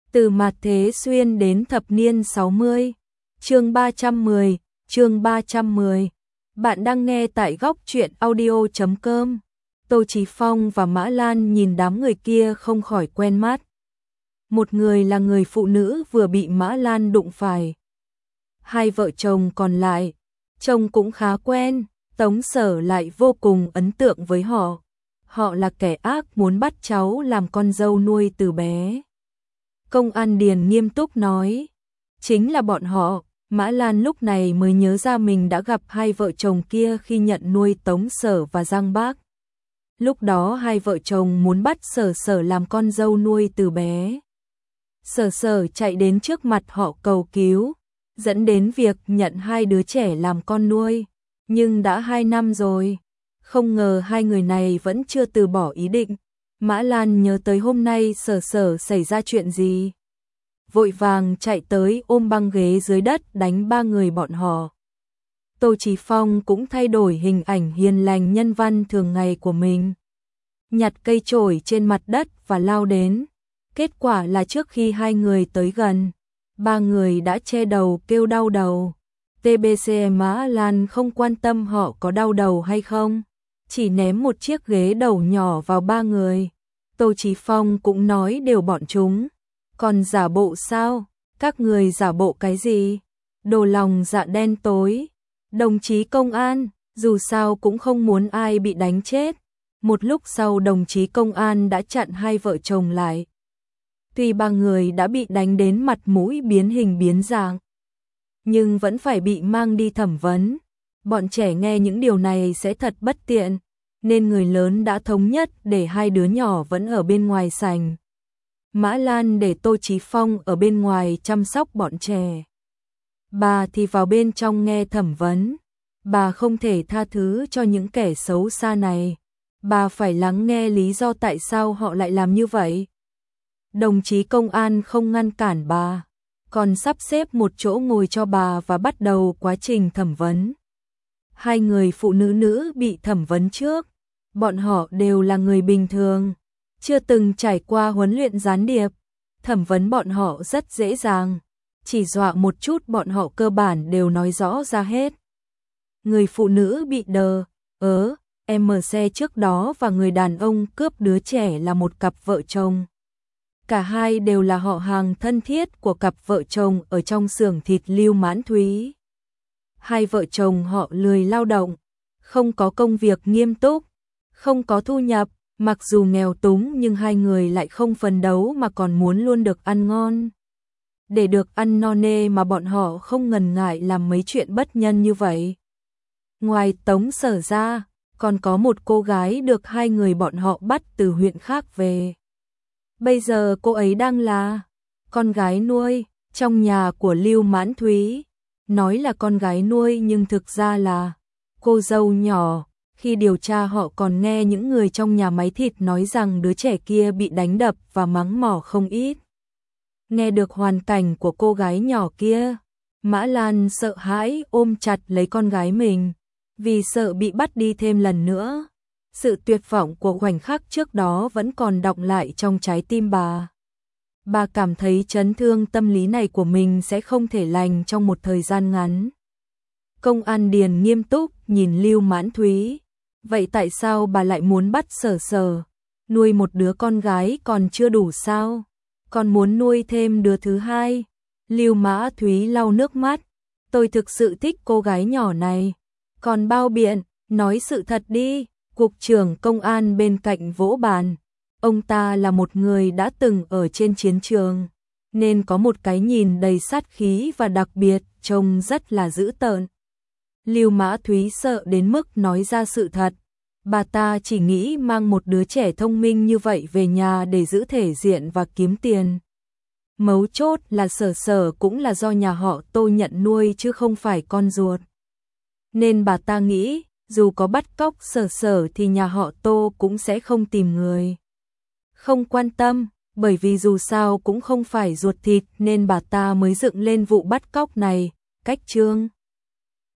Từ mạt thế xuyên đến thập niên 60. Chương 310, chương 310. Bạn đang nghe tại góc truyện audio.com. Tô Chí Phong và Mã Lan nhìn đám người kia không khỏi quen mắt. Một người là người phụ nữ vừa bị Mã Lan đụng phải. Hai vợ chồng còn lại, chồng cũng khá quen, Tống Sở lại vô cùng ấn tượng với họ. Họ là kẻ ác muốn bắt cháu làm con dâu nuôi từ bé. Công an Điền nghiêm túc nói, chính là bọn họ. Mã Lan lúc này mới nhớ ra mình đã gặp hai vợ chồng kia khi nhận nuôi Tống Sở và Giang Bác. Lúc đó hai vợ chồng muốn bắt Sở làm con dâu nuôi từ bé. Sở chạy đến trước mặt họ cầu cứu, dẫn đến việc nhận hai đứa trẻ làm con nuôi. Nhưng đã 2 năm rồi, không ngờ hai người này vẫn chưa từ bỏ ý định. Mã Lan nhớ tới hôm nay Sở xảy ra chuyện gì. Vội vàng chạy tới ôm băng ghế dưới đất đánh ba người bọn họ. Tô Chí Phong cũng thay đổi hình ảnh hiền lành nhân văn thường ngày của mình. Nhặt cây chổi trên mặt đất và lao đến. Kết quả là trước khi hai người tới gần, ba người đã che đầu kêu đau đầu. TBC Mã Lan không quan tâm họ có đau đầu hay không, chỉ ném một chiếc ghế đầu nhỏ vào ba người. Tô Chí Phong cũng nói đều bọn chúng. Còn giả bộ sao? Các người giả bộ cái gì? Đồ lòng dạ đen tối. Đồng chí công an, dù sao cũng không muốn ai bị đánh chết. Một lúc sau đồng chí công an đã chặn hai vợ chồng lại. Tuy ba người đã bị đánh đến mặt mũi biến hình biến dạng, nhưng vẫn phải bị mang đi thẩm vấn. Bọn trẻ nghe những điều này sẽ thật bất tiện, nên người lớn đã thống nhất để hai đứa nhỏ vẫn ở bên ngoài sảnh. Mã Lan để Tô Chí Phong ở bên ngoài chăm sóc bọn trẻ. Bà thì vào bên trong nghe thẩm vấn. Bà không thể tha thứ cho những kẻ xấu xa này. Bà phải lắng nghe lý do tại sao họ lại làm như vậy. Đồng chí công an không ngăn cản bà, còn sắp xếp một chỗ ngồi cho bà và bắt đầu quá trình thẩm vấn. Hai người phụ nữ bị thẩm vấn trước. Bọn họ đều là người bình thường, chưa từng trải qua huấn luyện gián điệp. Thẩm vấn bọn họ rất dễ dàng, chỉ dọa một chút bọn họ cơ bản đều nói rõ ra hết. Người phụ nữ bị đờ, em xe trước đó và người đàn ông cướp đứa trẻ là một cặp vợ chồng. Cả hai đều là họ hàng thân thiết của cặp vợ chồng ở trong xưởng thịt Lưu Mãn Thúy. Hai vợ chồng họ lười lao động, không có công việc nghiêm túc, không có thu nhập. Mặc dù nghèo túng nhưng hai người lại không phấn đấu mà còn muốn luôn được ăn ngon. Để được ăn no nê mà bọn họ không ngần ngại làm mấy chuyện bất nhân như vậy. Ngoài Tống Sở ra, còn có một cô gái được hai người bọn họ bắt từ huyện khác về. Bây giờ cô ấy đang là con gái nuôi trong nhà của Lưu Mãn Thúy. Nói là con gái nuôi nhưng thực ra là cô dâu nhỏ. Khi điều tra họ còn nghe những người trong nhà máy thịt nói rằng đứa trẻ kia bị đánh đập và mắng mỏ không ít. Nghe được hoàn cảnh của cô gái nhỏ kia, Mã Lan sợ hãi ôm chặt lấy con gái mình, vì sợ bị bắt đi thêm lần nữa. Sự tuyệt vọng của khoảnh khắc trước đó vẫn còn đọng lại trong trái tim bà. Bà cảm thấy chấn thương tâm lý này của mình sẽ không thể lành trong một thời gian ngắn. Công an Điền nghiêm túc nhìn Lưu Mãn Thúy. Vậy tại sao bà lại muốn bắt Sở? Nuôi một đứa con gái còn chưa đủ sao? Còn muốn nuôi thêm đứa thứ hai? Lưu Mã Thúy lau nước mắt. Tôi thực sự thích cô gái nhỏ này. Còn bao biện, nói sự thật đi. Cục trưởng công an bên cạnh vỗ bàn. Ông ta là một người đã từng ở trên chiến trường, nên có một cái nhìn đầy sát khí và đặc biệt, trông rất là dữ tợn. Lưu Mã Thúy sợ đến mức nói ra sự thật. Bà ta chỉ nghĩ mang một đứa trẻ thông minh như vậy về nhà để giữ thể diện và kiếm tiền. Mấu chốt là Sở cũng là do nhà họ Tô nhận nuôi chứ không phải con ruột. Nên bà ta nghĩ, dù có bắt cóc Sở thì nhà họ Tô cũng sẽ không tìm người. Không quan tâm, bởi vì dù sao cũng không phải ruột thịt nên bà ta mới dựng lên vụ bắt cóc này. Cách chương